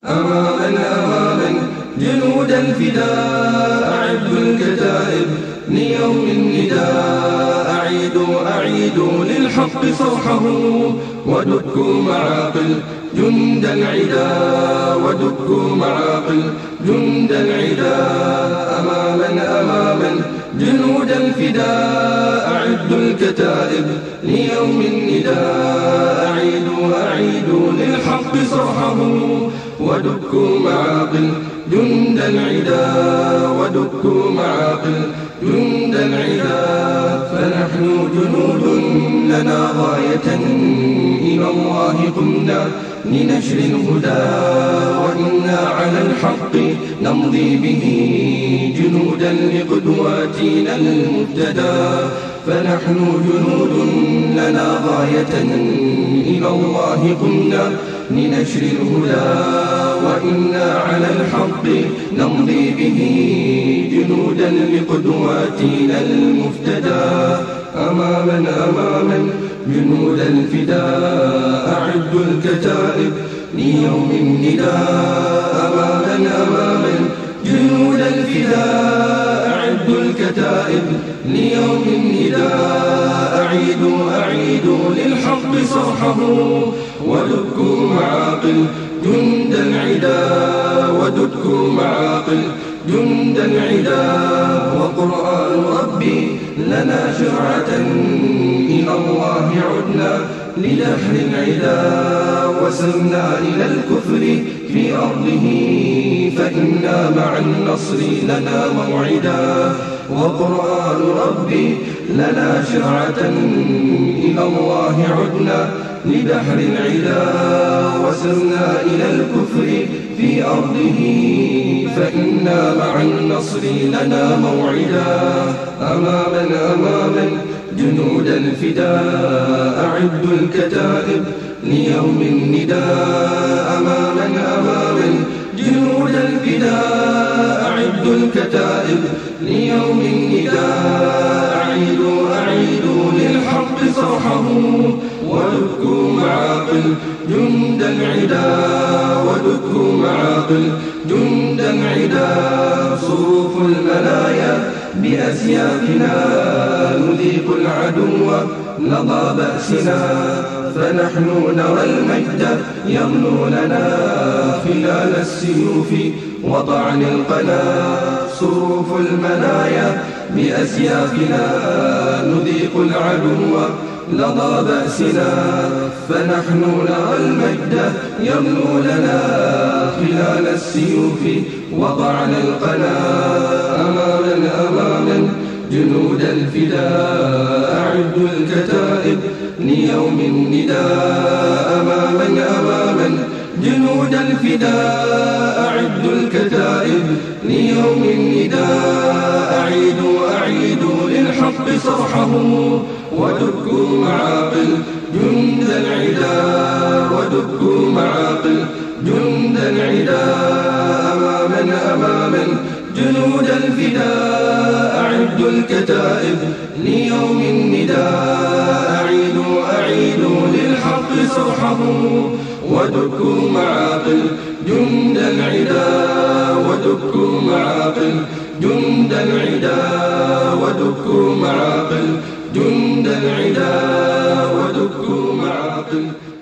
أماما جنود الفداء أعدوا الكتائب ليوم النداء. أعيدوا للحق صرحه ودكوا معاقل جند العدا، ودكوا معاقل جند العدا. أماما جنود الفداء أعدوا الكتائب ليوم النداء. أعيدوا للحق صرحه ودكوا معاقل جند العدا، ودكوا معاقل جند العدا. فنحن جنود لنا غاية إلى الله قمنا لنشر الهدى، وإنا على الحق نمضي به جنودا لقدواتنا المبتدى. فنحن جنود لنا غاية إلى الله قمنا لنشر الهدى، وإنا على الحق نمضي به جنودا لقدواتنا المفتدى. أماما جنود الفداء أعدوا الكتائب ليوم النداء. أماما جنود الفداء أعدوا الكتائب ليوم النداء. أعيدوا للحق صرحه ودكوا معاقل جند العدا، ودكوا معاقل جند العدا. وقرآن ربي لنا شرعة إلى الله عدنا لدحر العدا، وسرنا إلى الكفر في أرضه فإنا مع النصر لنا موعدا. وقرآن ربي لنا شرعة إلى الله عدنا لدحر العدا، وسرنا إلى الكفر في أرضه فإنا مع النصر لنا موعدا. أماما جنود الفداء أعدوا الكتائب ليوم النداء. أماما جنود الفداء أعدوا الكتائب ليوم النداء. أعيدوا للحق صرحه ودكوا معاقل جند العدا، ودكوا معاقل جند العدا. صروف المنايا بأسيافنا نذيق العدو لظى بأسنا، فنحن نرى المجد يغنو لنا خلال السيوف وطعن القنا. صروف المنايا بأسيافنا نذيق العدو لظى بأسنا، فنحن نرى المجد يغنو لنا خلال السيوف وطعن القنا. أماما جنود الفداء أعدوا الكتائب ليوم النداء. أماما جنود الفداء أعدوا الكتائب ليوم النداء. أعيدوا للحق صرحه ودكوا معاقل جند العدا، ودكوا معاقل جند العدا. أماما جنود الفداء أعدوا الكتائب ليوم النداء. أعيدوا للحق صرحه ودكوا معاقل جند العدا، ودكوا معاقل جند العدا. ودكوا معاقل جند العدا، ودكوا معاقل